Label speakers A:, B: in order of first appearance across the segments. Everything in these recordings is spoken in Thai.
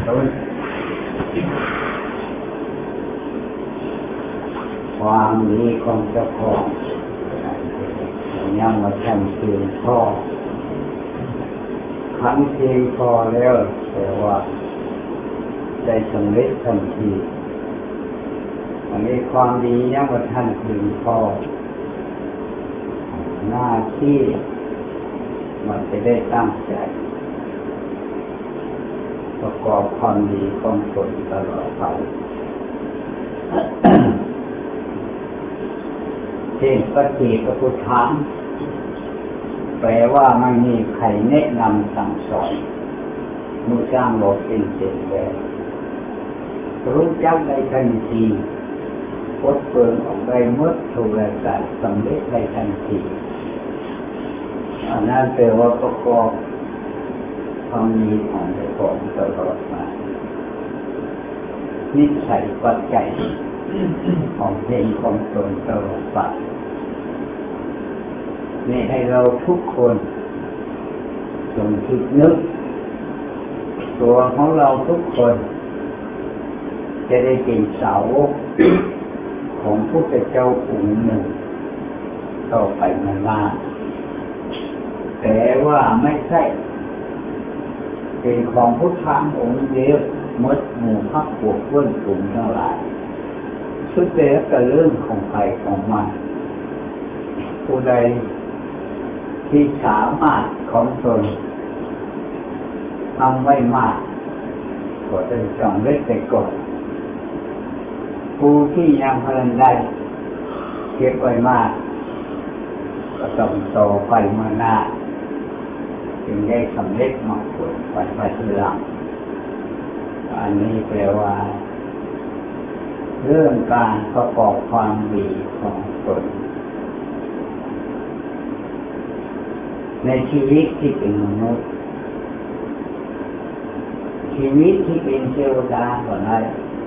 A: ต้นความดีของเจ้าของยังมาทำเพียงพอขันเพียงพอแล้วแต่ว่าได้สำเร็จทันทีอันนี้ความดียังมาทันเพียงพอหน้าที่มันจะได้ตั้งใจประกอบความดีของตนตลอดไปเช่นปฏิปพุทธังแปลว่าไม่มีใครแนะนำสั่งสอนมุจ้างบอกเป็นเช่นแบบรู้จักได้ทันทีปลดเปลื้องออกได้หมดทุกประการสำเร็จได้ทันทีอันนั้นแปลว่าประกอบความดีของเจ้าของตลอดมานิสัยปัจจัยของเพลงของตนตลอดไปนี่ให้เราทุกคนจงคิดนึกตัวของเราทุกคนจะได้เป็นสาวกของพระพุทธเจ้าองค์หนึ่งต่อไปนานๆแต่ว่าไม่ใช่เป็นของพุทธังองค์เดียวมดหมู่พักพวกเพื่อนกลุ่มทั้งหลายสุดแต่ก็เรื่องของใครของมันผู้ใดที่สามารถของตนทำไว้มากก็จะสำเร็จไปก่อนผู้ที่ยังเพิ่งได้เก็บไว้มากก็ต้องต่อไปมาหน้าจึงได้สำเร็จมากกว่าไปทีหลังอันนี้แปลว่าเรื่องการประกอบความดีของตนในชีวิตที่เป็นมนุษย์ชีวิตที่เป็นเทวดาก็ได้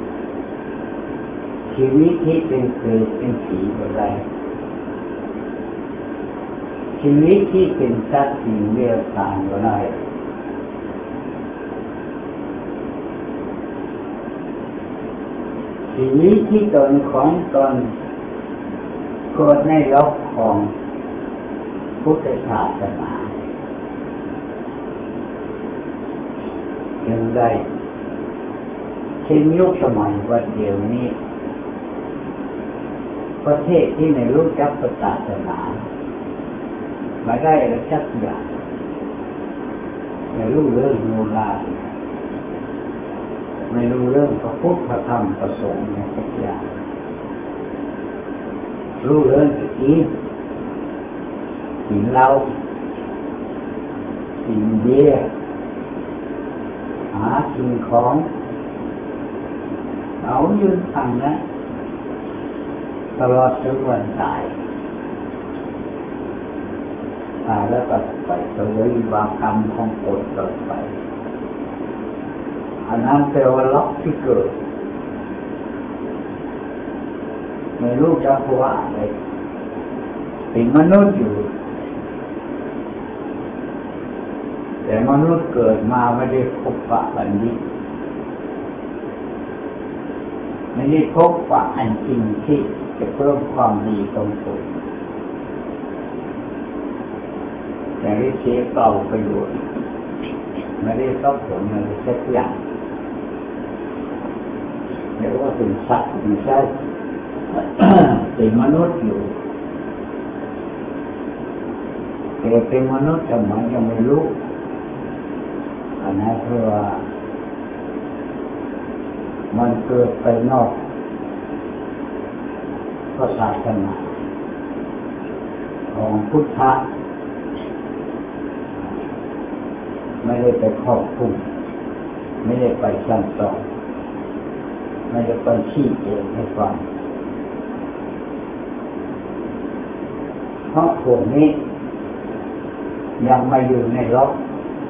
A: ชีวิตที่เป็นเปรตเป็นผีก็ได้ชีวิตที่เป็นสัตว์สิ่งเลี้ยงสารก็ได้ชีวิตที่ตนของตนเกิดในโลกของพุทธศาสนายังได้เช่นยุคสมัยวันเดียวนี้ประเทศที่ไม่รู้จักศาสนาไม่ได้อะไรสักอย่างไม่รู้เรื่องโนราไม่รู้เรื่องพระพุทธพระธรรมพระสงฆ์ในสักอย่างรู้เรื่องกินเหล้ากินเบียร์หาสิ่งของเอายืนทางนั้นตลอดจนวันตายแล้วก็ไปเสวยบาปกรรมของตนต่อไปอันนั้นแปลว่าล็อกที่เกิดไม่รู้จะพูดว่าอะไรเป็นมนุษย์อยู่แต่มนุษย์เกิดมาไม่ได้พบปะอันนี้ไม่ได้พบปะอันจริงที่จะเพิ่มความดีของตนแต่ได้เสียเปล่าประโยชน์ไม่ได้รับผลอะไรสักอย่างเรียกว่าเป็นสัตว์ไม่ใช่เป็นมนุษย์อยู่แต่เป็นมนุษย์ทำไมยังไม่รู้อันนั้นเพราะว่ามันเกิดไปนอกพระศาสนาของพุทธะไม่ได้ไปครอบคลุมไม่ได้ไปสั่งสอนไม่ได้ไปชี้แจงให้ฟังเพราะพวกนี้ยังไม่อยู่ในโลก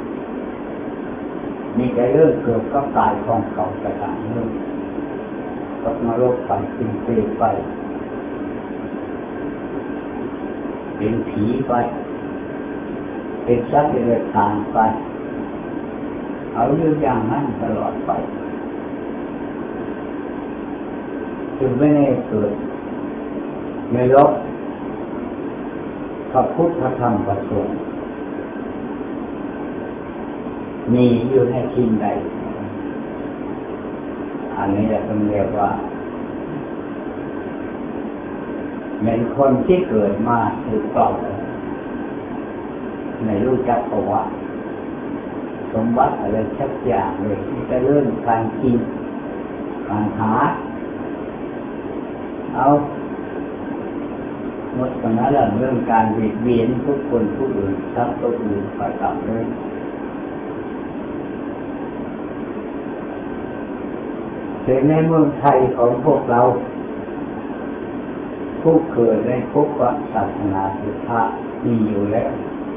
A: มีแต่เรื่องเกิดกับกายของเขาต่างๆเรื่องกับนรกไปเป็นเปรตไปเป็นผีไปเป็นสัตว์เดรัจฉานไปอเอาอยู่อย่างนั้นตลอดไปจึงไม่ได้เกิดในโลกพระพุทธธรรมประสงค์มีอยู่ในที่ใดอันนี้เราต้องเรียกว่าเป็นคนที่เกิดมาถูกต้องในรู้จักประวัติสมบัติอะไรชักอย่างเลยที่จะเรื่องการกินการหาเอาหมดตรงนั้นเรื่องการเบียดเบียนทุกคนผู้อื่นทรัพย์ตัวอื่นไปตามเลยแต่ในเมืองไทยของพวกเราผู้เกิดในภพศาสนาพุทธะมีอยู่แล้ว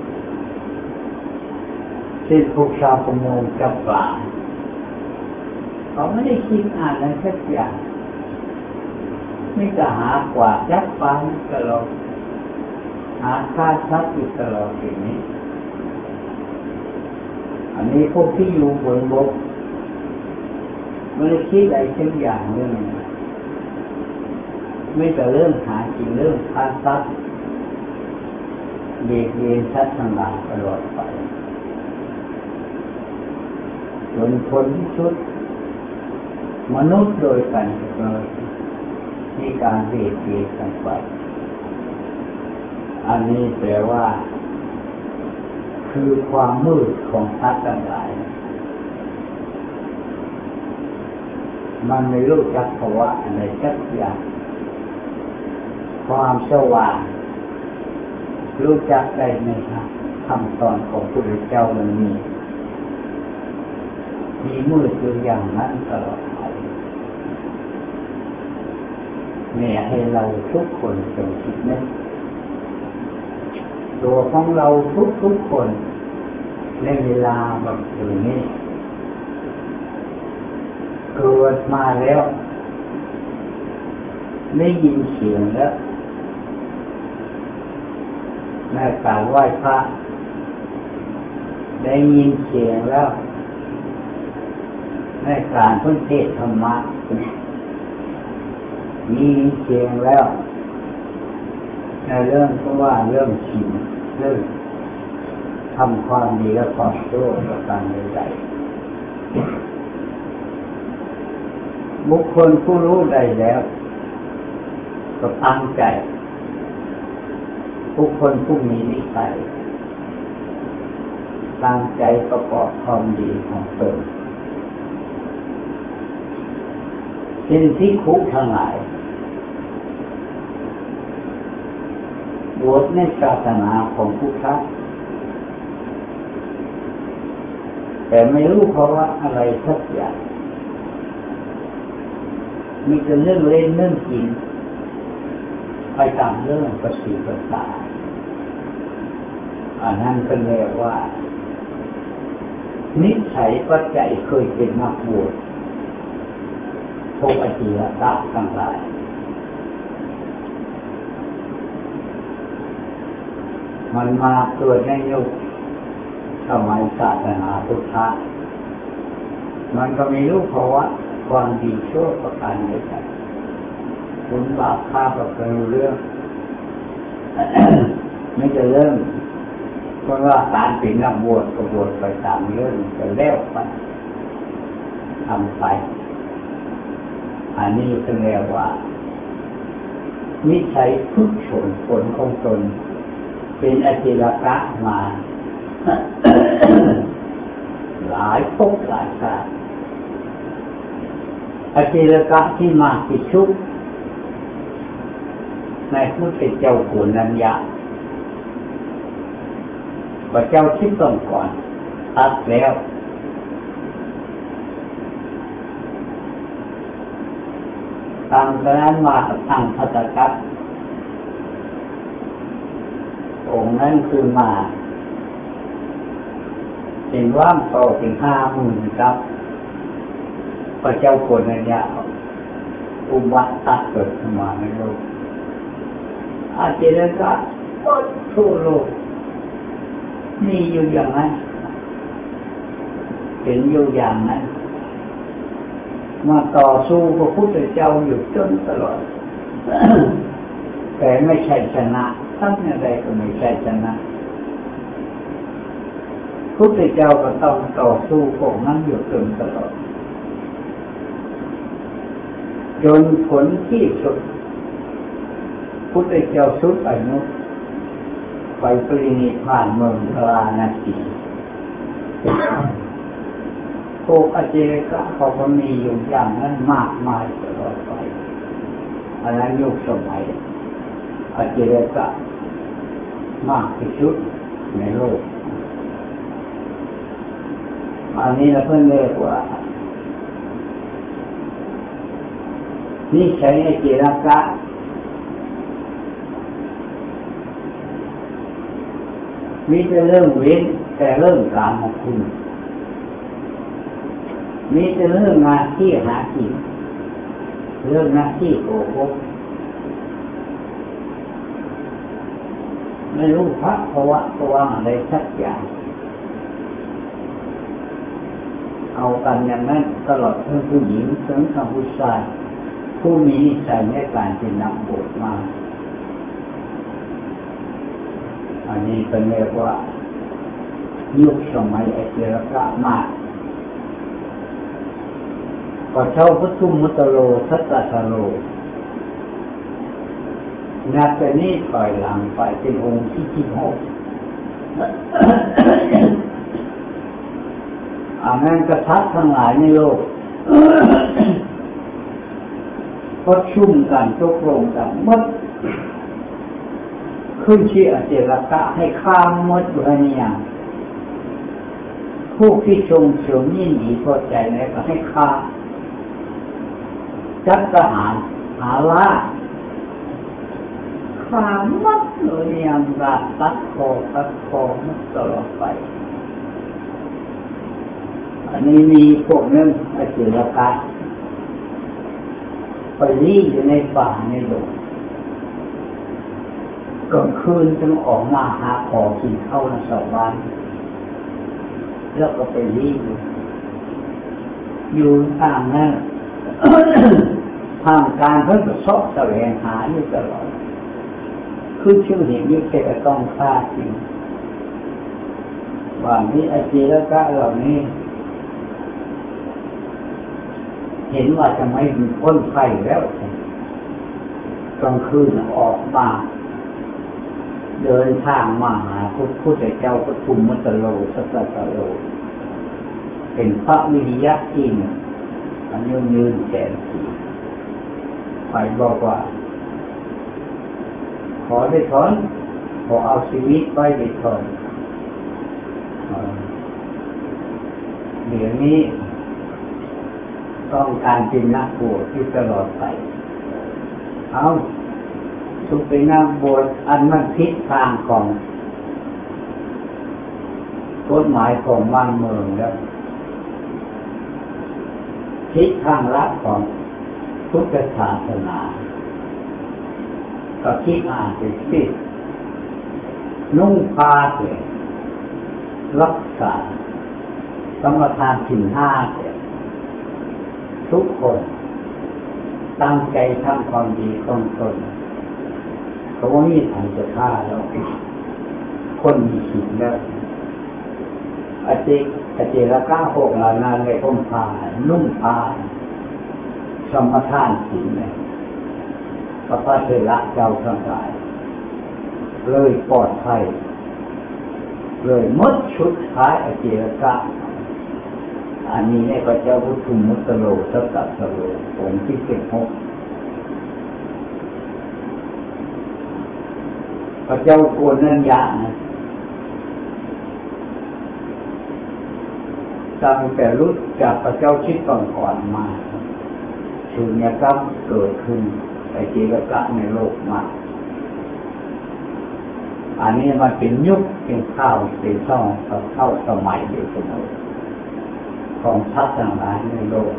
A: เช่นพวกชาวประมงจับปลาเขาไม่ได้คิดอ่านอะไรสักอย่างไม่จะหากว่าจับปลาตลอดหาค่าทรัพย์อยู่ตลอดอย่างนี้อันนี้พวกที่อยู่บนบกไม่ได้คิดอะไรสักอย่างเรื่องไม่แต่เรื่องหากินเรื่องค่าทรัพย์เบียดเบียนทรัพย์ทั้งหลายตลอดไปจนคนที่สุดมนุษย์โดยกันเลยมีการเบียดเบียนกันไปอันนี้แปลว่าคือความมืดของทรัพย์ทั้งหลายมันไม่รู้จักภาวะอะไรสักอย่างความสว่างรู้จักได้ไหมครับคำสอนของพระพุทธเจ้ามันมีมืดอยู่อย่างนั้นตลอดไปแม่ให้เราทุกคนจงคิดนึกตัวของเราทุกคนในเวลาแบบนี้เกิดมาแล้วได้ยินเสียงแล้วในการไหว้พระได้ยินเสียงแล้วในการพูดเทศธรรมะมีเสียงแล้วในเรื่องก็ว่าเรื่องศีลเรื่องทำความดีและความชั่วประการใดๆบุคคลผู้รู้ใดแล้วก็ตั้งใจบุคคลผู้มีนิสัยตั้งใจประกอบความดีของตนเป็นที่คุกทั้งหลายบวชในศาสนาของพุทธะแต่ไม่รู้เพราะว่าอะไรสักอย่างมีแต่เรื่องเล่นเรื่องกินไปตามเรื่องประสิทธิ์ประสาอันนั้นก็เรียกว่านิสัยปัจจัยเคยเป็นนักบวชพวกอธิรตะทั้งหลายมันมาเกิดในยุคสมัยศาสนาพุทธะมันก็มีรู้เพราะว่าความดีชั่วประการใดๆคุณบาปฆ่าก็เคยรู้เรื่อง ไม่จะเรื่องเพราะว่าการเป็นนักบวชก็บวชไปตามเรื่องจะแล้วไปทำไปอันนี้ก็เรียกว่านิสัยทุกชนผลของตนเป็นอธิรกะมา หลายภพหลายชาติอธิรกะที่มาติดชุกในพุทธเจ้าโกนัญญาพระเจ้าคิดต้องก่อนตัดแล้วตั้งแต่นั้นมาตั้งพัตตกัสองค์นั้นคือมาเป็นว่างโตถึง50,000ครับพระเจ้าโกนัญญาอุบัติตัดเกิดขึ้นมาในโลกอาเจริญก็ทั่วโลกมีอยู่อย่างนั้นเป็นอยู่อย่างนั้นมาต่อสู้พระพุทธเจ้าอยู่จนตลอด แต่ไม่ใช่ชนะทำอย่างไรก็ไม่ใช่ชนะพุทธเจ้าก็ต้องต่อสู้พวกนั้นอยู่จนตลอดจนผลที่สุดพุทธเจ้าสุดอายุไปปรินิพพานเมืองพาราณสีพวกอาเจกะเขาก็มีอยู่อย่างนั้นมากมายตลอดไปอันนั้นยุคสมัยอาเจกะมากที่สุดในโลกอันนี้เราเพิ่งเรียกว่านี่ใช้อาเจกะมีแต่เรื่องเว้นแต่เรื่องกามคุณมีแต่เรื่องงานที่หากินเรื่องหน้าที่โกหกไม่รู้พระภาวะอะไรสักอย่างเอากันอย่างนั้นตลอดทั้งผู้หญิงทั้งผู้ชายผู้มีนิสัยในการเป็นนักบวชมาอันนี้เป็นเรียกว่ายุคสมัยอาเจกะมากก็เช่าพุทธุมุตโลทัตตะโลนับแต่นี้ถอยหลังไปเป็นองค์ที่16อันนั้นกษัตริย์ทั้งหลายในโลกก็ชุ่มกันตกลงกันหมดขึ้นชื่ออาเจกะให้ข้ามหมดอยู่ในอย่างผู้ที่ชมเสริมยินดีพอใจแล้วก็ให้ข้าจัดทหารหาล่าข้ามัดเลยอย่างราตัดคอมัดตลอดไปอันนี้มีพวกนั้นอาเจกะไปรีดอยู่ในป่าในดงกลางคืนจึงออกมาหาขอกินข้าวในชาวบ้านแล้วก็ไปรีดอยู่ทางนั้นทางการเพื่อสอบแสวงหาอยู่ตลอดคือชื่อเห็นนี่แต่ต้องฆ่าจริงว่านี้อาเจกะเหล่านี้เห็นว่าจะไม่มีพ้นไฟแล้วกลางคืนออกมาเดินทางมาหาพระพุทธเจ้าปทุมมุตโลสัตตะโลเป็นพระวิริยะจริงอายุยืนแสนปีไปบอกว่าขอได้ถอนขอเอาชีวิตไว้ได้ถอนเดี๋ยวนี้ต้องการเป็นนักบวชที่ตลอดไปเอาสุขเป็นนักบวชอันมันผิดทางของกฎหมายของบ้านเมืองแล้วผิดทางลักของพุทธศาสนาก็คิดอ่านไปสินุ่งผ้าเสร็จรักษาสมทานศีล5เสร็จทุกคนตั้งใจทำความดีของตนเขาว่ามีทางจะฆ่าแล้วคนมีศีลแล้วอาเจกะพวกเหล่านั้นเลยห่มผ้านุ่งผ้าสมทานศีลเนี่ยพระพุทธเจ้าทั้งหลายเลยปลอดภัยเลยมดชุดท้ายอาเจกะอันนี้เนี่ยพระเจ้าพุทธุมุตโลสัตตะโลองค์ที่16พระเจ้าโกนัญญานะตั้งแต่รู้จักพระเจ้าชิดก่อนมาสุญญกรรมเกิดขึ้นไอ้เจกะในโลกมาอันนี้มันเป็นยุคเป็นข้าวเป็นช่องเข้าสมัยอยู่เสมอของพระทั้งหลายในโลก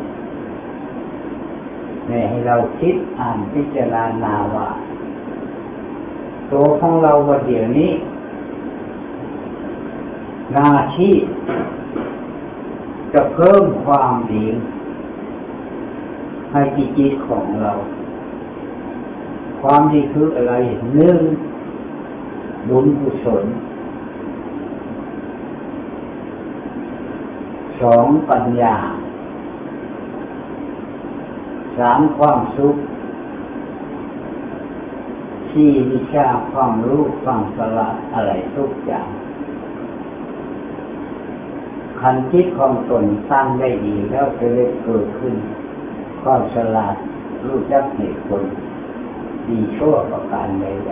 A: เนี่ยให้เราคิดอ่านพิจารณาว่าตัวของเราวันเดี๋ยวนี้หน้าที่จะเพิ่มความดีให้จิตของเราความดีคืออะไรหนึ่งบุญกุศลสองปัญญาสามความสุขสี่วิชาความรู้ความฉลาดอะไรทุกอย่างคันจิตของตนสร้างได้ดีแล้วจะได้เกิดขึ้นความฉลาดรู้จักเหตุผลดีชั่วประการใด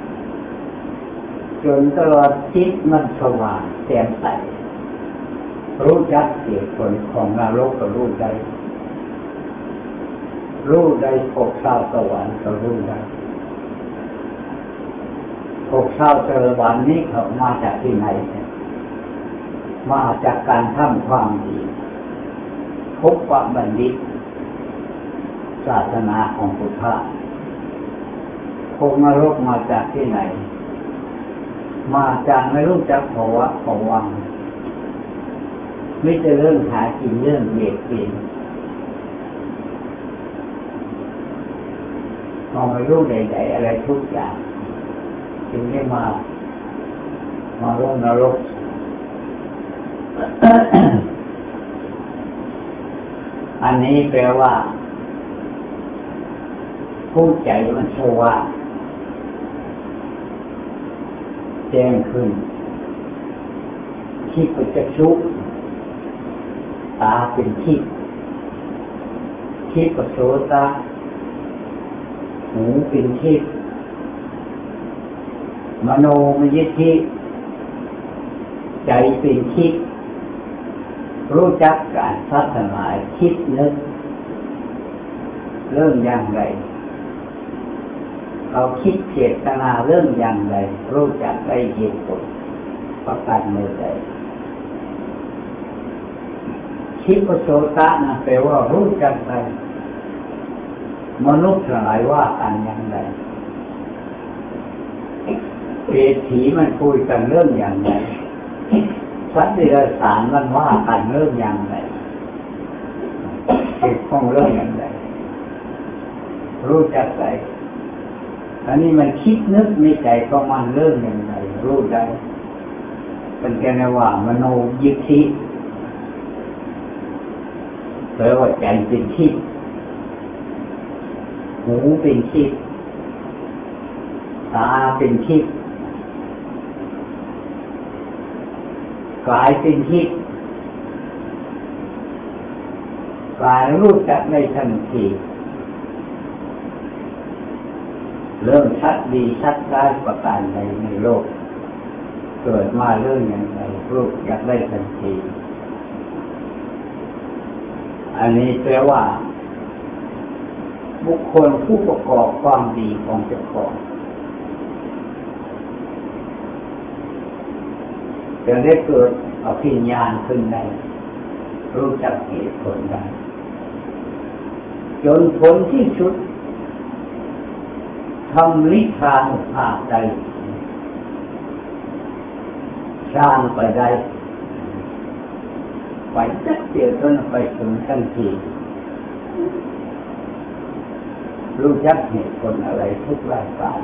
A: ๆจนตลอดจิตมันสว่างแจ่มใสรู้จักเหตุผลของนรกก็รู้ได้ภพชาติสวรรค์ก็รู้ได้ภพชาติสวรรค์นี้เขามาจากที่ไหนมาจากการทำความดีพบว่าบัณฑิตศาสนาของพุทธะภพนรกมาจากที่ไหนมาจากไม่รู้จักภาวะภวังค์ไม่จะเรื่องหากินเรื่องเบียดเบียนมองไม่รู้ใดๆอะไรทุกอย่างจึงได้มาลงนรก อันนี้แปลว่าผู้ใจมันสว่างแจ้งขึ้นที่ปัจจชุตาเป็นที่ปัจโสตาหูเป็นที่มโนมยิทธิใจเป็นที่รู้จักการพัฒนาคิดนึกเรื่องอย่างไรเขาคิดเจตนาเรื่องอย่างไรรู้จักได้เหตุผลประการใดคิดปัจโสตะนะแปลว่ารู้จักได้มนุษย์หลายว่ากันอย่างไรเศรษฐีมันคุยกันเรื่องอย่างไรสัตว์เดรัจฉานมันว่ากันเรื่องอย่างไรเกี่ยวข้องเรื่องอย่างไรรู้จักไรอันนี้มันคิดนึกในใจของมันเรื่องอย่างไรรู้ได้เป็นแค่ว่ามโนยิทธิแปลว่าใจเป็นคิดหูเป็นคิดตาเป็นคิดกายเป็นคิดกายรู้จักในทันทีเริ่มชัดดีชัดได้ประการใดในโลกเกิดมาเรื่องอย่างไรรู้จักได้ทันทีอันนี้แปลว่าบุคคลผู้ประกอบความดีของเจ้าของจะได้เกิดอภิญญาขึ้นได้รู้จักเหตุผลได้จนผลที่สุดทำลิทานุภาพใจสร้างไปได้ไปจักเดียวจนไปถึงทันทีรู้จักเหตุผลอะไรทุกรายการ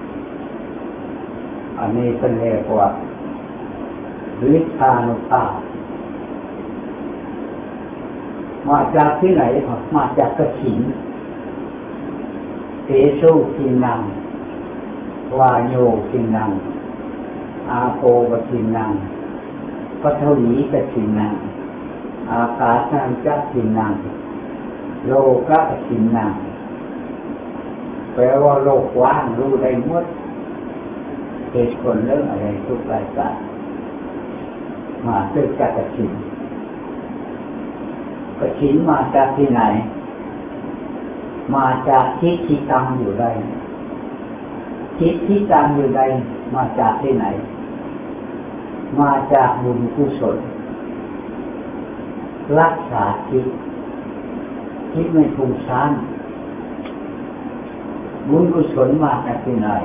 A: อันนี้เป็นเรียกว่าลิทานุภาพมาจากที่ไหนมาจากกฐินเตโชทินังวาโยทินังอาโปกทินังปัทวีกทินังอากาสังจักทินังโลกะทินังแปลว่าโลกว่างรู้ได้หมดเหตุผลเรื่องอะไรทุกรายการมาจากกฐินกฐินมาจากที่ไหนมาจากทิฏฐิตังอยู่ใดทิฏฐิตังอยู่ใดมาจากที่ไหนมาจากบุญกุศลรักษาจิตไม่ฟุ้งซ่านบุญกุศลมาจากที่ไหน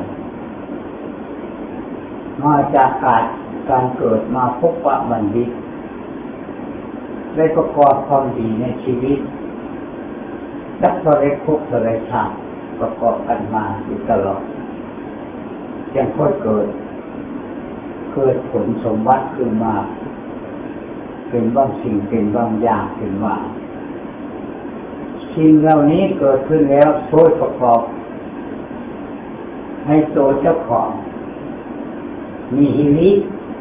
A: มาจากการเกิดมาพบปะบัณฑิตได้ประกอบความดีในชีวิตนักบริโภคบริชาติประกอบกันมาอยู่ตลอดยังค่อยเกิดผลสมบัติขึ้นมาเป็นบางสิ่งเป็นบางอย่างขึ้นมาสิ่งเหล่านี้เกิดขึ้นแล้วช่วยประกอบให้ตัวเจ้าของมีหิริ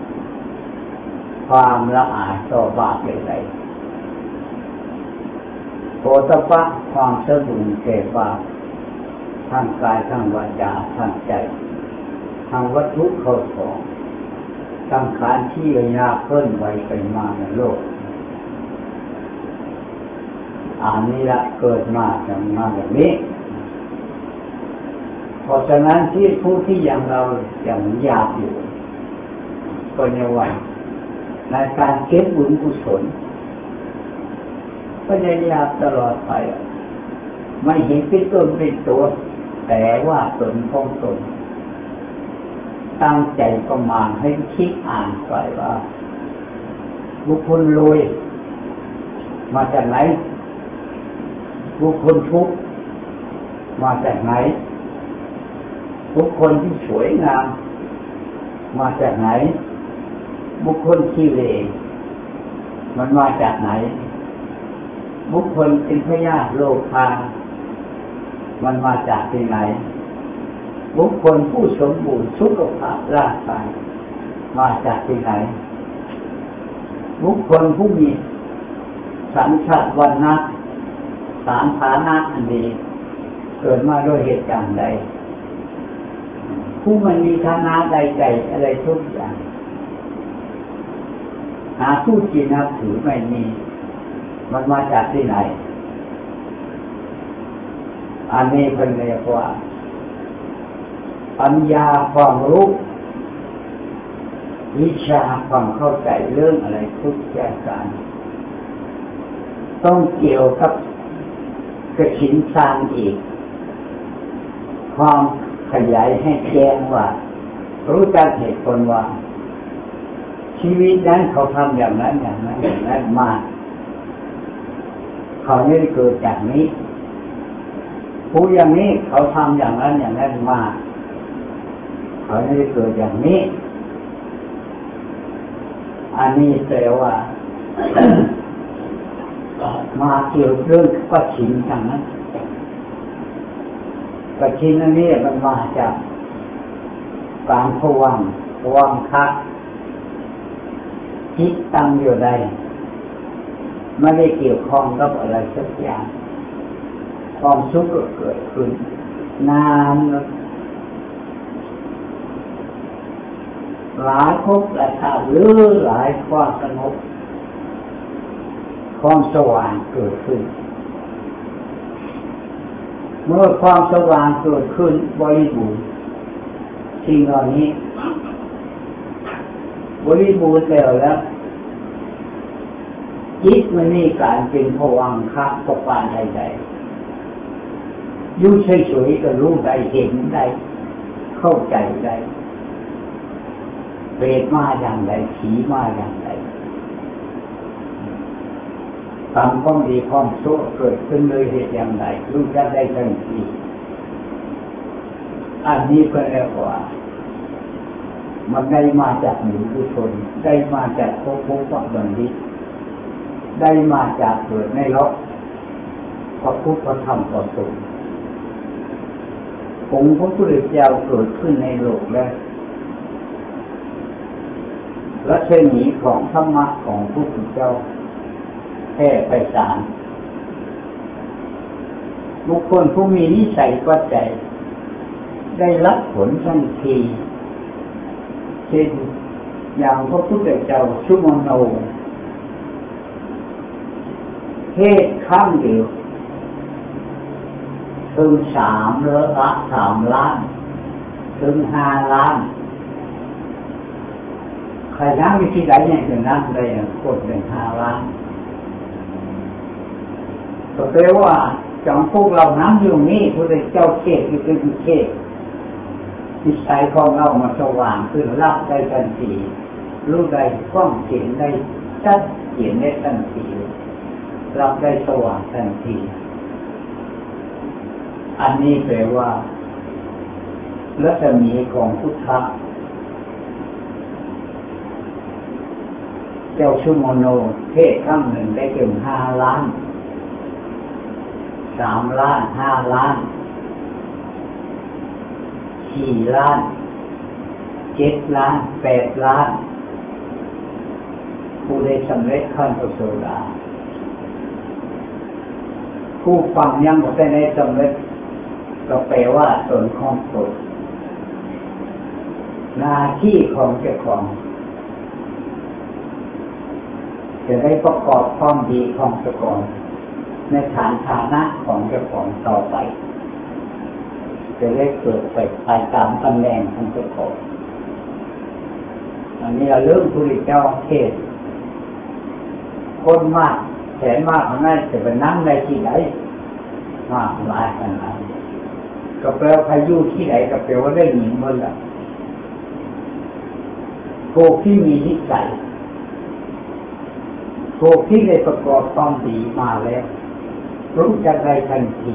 A: ความละอายต่อบาปใดๆโอตปะความสะดุ้งแก่บาปทางกายทางวาจาทางใจทางวัตถุเข้าของทางขันธ์ที่ระยะเพิ่นไวไปมาในโลกอันนี้ละเกิดมาจากมาแบบนี้เพราะฉะนั้นที่ผู้ที่อย่างเราอย่างอยากอยู่ก็จะไหวในการเก็บบุญกุศลก็จะอยากตลอดไปไม่เห็นเป็นตนเป็นตัวแต่ว่าตนของตนตั้งใจประมาณให้คิดอ่านไปว่าบุคคลรวยมาจากไหนบุคคลทุกข์มาจากไหนบุคคลที่สวยงามมาจากไหนบุคคลที่เลวมันมาจากไหนบุคคลเป็นพยาธิโรคามันมาจากที่ไหนบุคคลผู้สมบูรณ์สุขภาพร่างกายมาจากที่ไหนบุคคลผู้มีสัญชาติวรรณะสารฐานะอันดีเกิดมาด้วยเหตุการณ์ใดผู้มันมีฐานะใดๆอะไรทุกอย่างหาผู้ที่นับถือไม่มีมันมาจากที่ไหนอันนี้เป็นเรียกว่าปัญญาความรู้วิชาความเข้าใจเรื่องอะไรทุกอย่างการต้องเกี่ยวกับกระชินสร้างอีกความขยายให้แจ้งว่ารู้จักเหตุผลว่าชีวิตนั้นเขาทำอย่างนั้นอย่างนั้นอย่างนั้นมาเขาไม่ได้เกิดจากนี้ผู้อย่างนี้เขาทำอย่างนั้นอย่างนั้นมาเขาไม่ได้เกิดอย่างนี้อันนี้แปลว่า มาเกี่ยวเรื่องปัจฉิมทางนั้นปัจฉิมอันนี้มันมาจากการภวังคะจิตตั้งอยู่ใดไม่ได้เกี่ยวข้องกับอะไรสักอย่างความสุขก็เกิดขึ้นนานหลายภพหลายชาติหรือหลายความสงบความสว่างเกิดขึ้นเมื่อความสว่างเกิดขึ้นบริบูรณ์สิ่งเหล่านี้บริบูรณ์แล้วจิตมันมีการเป็นภวังคะประปานใดๆอยู่เฉยๆก็รู้ได้เห็นได้เข้าใจได้เปรตมาอย่างไรผีมาอย่างไรตามความดีความชั่วเกิดขึ้นเลยเหตุอย่างไรรู้จักได้ทันทีอันนี้ก็เรียกว่ามันได้มาจากหมู่กุศลได้มาจากภพบัณฑิตได้มาจากเกิดในโลกพระพุทธพระธรรมพระสงฆ์องค์พระพุทธเจ้าเกิดขึ้นในโลกแล้วรัชนีของธรรมะของพระพุทธเจ้าแผ่ไปศาลบุคคลผู้มีนิสัยปัจจัยได้รับผลทันทีเช่นอย่างพระพุทธเจ้าชุมโนเทศครั้งเดียวถึง3 ล้านถึง5 ล้านใครน้ำมีที่ไหนเนี่ยถึงน้ำได้คนถึง5 ล้านก็แปลว่าจังพวกเราน้ำอยู่นี่พระเจ้าเทศอยู่เป็นเทศนิสัยของเรามาสว่างขึ้นรับได้ทันทีรู้ได้กล้องเห็นได้ชัดเจลี่ยนได้ทันทีรับได้สว่างทันทีอันนี้แปลว่ารัศมีของพุทธะเจ้าชุมโนเทศครั้งหนึ่งได้ถึง5 ล้าน3 ล้าน5 ล้าน4 ล้าน7 ล้าน8 ล้านผู้ได้สำเร็จขั้นพระโสดาผู้ฟังยังไม่ได้สำเร็จก็แปลว่าตนของตนหน้าที่ของเจ้าของจะได้ประกอบความดีของเจ้าของในฐานะของเจ้าของต่อไปจะได้เกิดไปตามตำแหน่งของเจ้าของอันนี้เราเริ่มผู้ริเจ้าเทศคนมากแสนมากของนั้นจะไปนั่งในที่ไหนมากหลายขนาดก็แปลว่าพายุที่ไหนก็แปลว่าได้หญิงหมดละพวกที่มีนิสัยพวกที่ได้ประกอบความดีมาแล้วรู้จักได้ทันที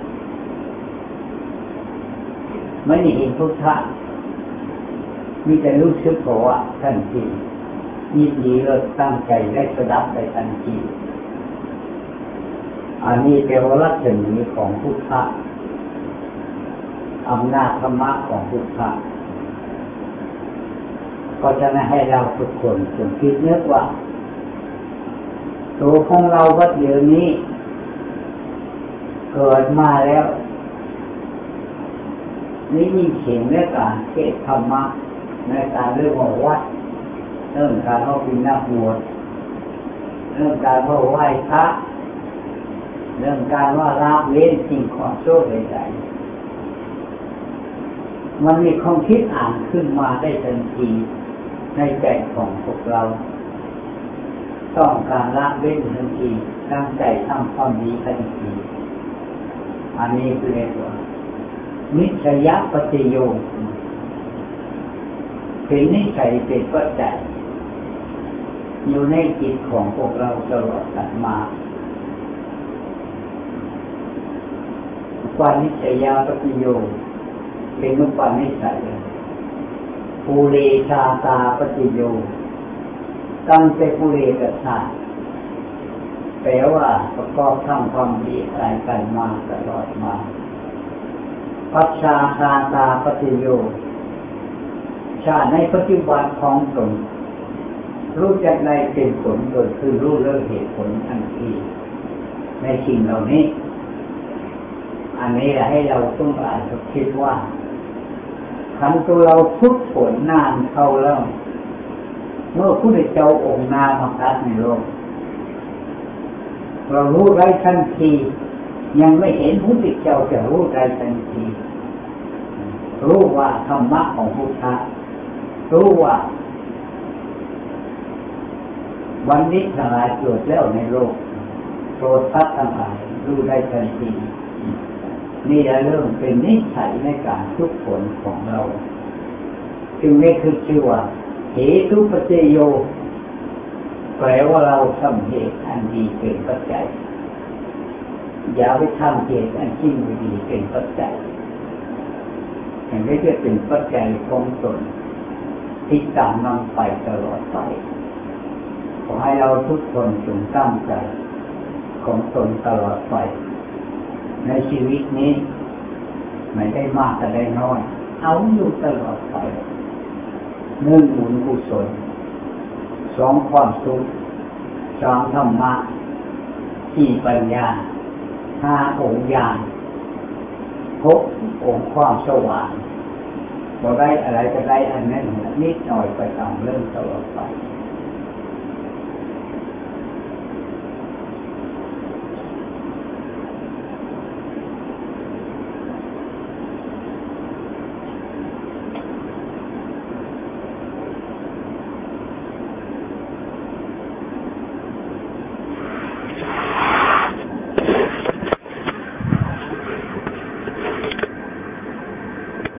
A: ไม่เห็นพุทธะมีแต่รู้สึกว่าทันทียินดีเลิศตั้งใจได้สดับได้ทันทีอันนี้เป็นรัศมีของพุทธะอำนาจธรรมะของพุทธะก็จะให้เราทุกคนจงคิดนึกว่าตัวของเราวัดเดี๋ยวนี้เกิดมาแล้วนี่ยิ่งเขียนในการเทศธรรมะในการเรื่องของวัดเรื่องการเข้าเป็นนักบวชเรื่องการเข้าไหว้พระเรื่องการว่าละเว้นสิ่งของชั่วใดๆมันมีความคิดอ่านขึ้นมาได้ทันทีในใจของพวกเราต้องการละเว้นทันทีตั้งใจทำความดีทันทีอันนี้คือเรียกว่านิสัยปฏิโยคเป็นนิสัยเป็นปัจจัยอยู่ในจิตของพวกเราตลอดมาความนิสัยปฏิโยคเป็นรูปนิสัยภูเรชาตาปฏิโยคตั้งใจภูเรกับชาติแปลว่าประกอบทำความดีอะไรกันมาตลอดมาปัจฉาคาตาปฏิโยคชาติในปัจจุบันของตนรู้จักในเป็นผลโดยคือรู้เรื่องเหตุผลทันทีในสิ่งเหล่านี้อันนี้ให้เราต้องอ่านคิดว่าขันตัวเราฝึกฝนนานเข้าแล้วเมื่อพระพุทธเจ้าองค์นามาตัดในโลกเรารู้ได้ทันทียังไม่เห็นพระพุทธเจ้าจะรู้ได้ทันทีรู้ว่าธรรมะของพุทธะรู้ว่าวันนี้ทั้งหลายเกิดแล้วในโลกโทษทัศน์ทั้งหลายรู้ได้ทันทีนี่จะเริ่มเป็นนิสัยในการฝึกฝนของเราจึงไม่คือชื่อว่าเหตุปัจจโยแปลว่าเราทำเหตุอันดีเป็นปัจจัยอย่าไปทำเหตุอันที่ไม่ดีเป็นปัจจัยอย่างนี้จะเป็นปัจจัยของตนที่ตามนำไปตลอดไปขอให้เราทุกคนจงตั้งใจของตนตลอดไปในชีวิตนี้ไม่ได้มากแต่ได้น้อยเอาอยู่ตลอดไป1บุญกุศล2ความสุข3ธรรมะ4ปัญญา5องค์ญาณ6องค์ความสว่างพอได้อะไรก็ได้อันนั้นนิดหน่อยไปตามเรื่องตลอดไป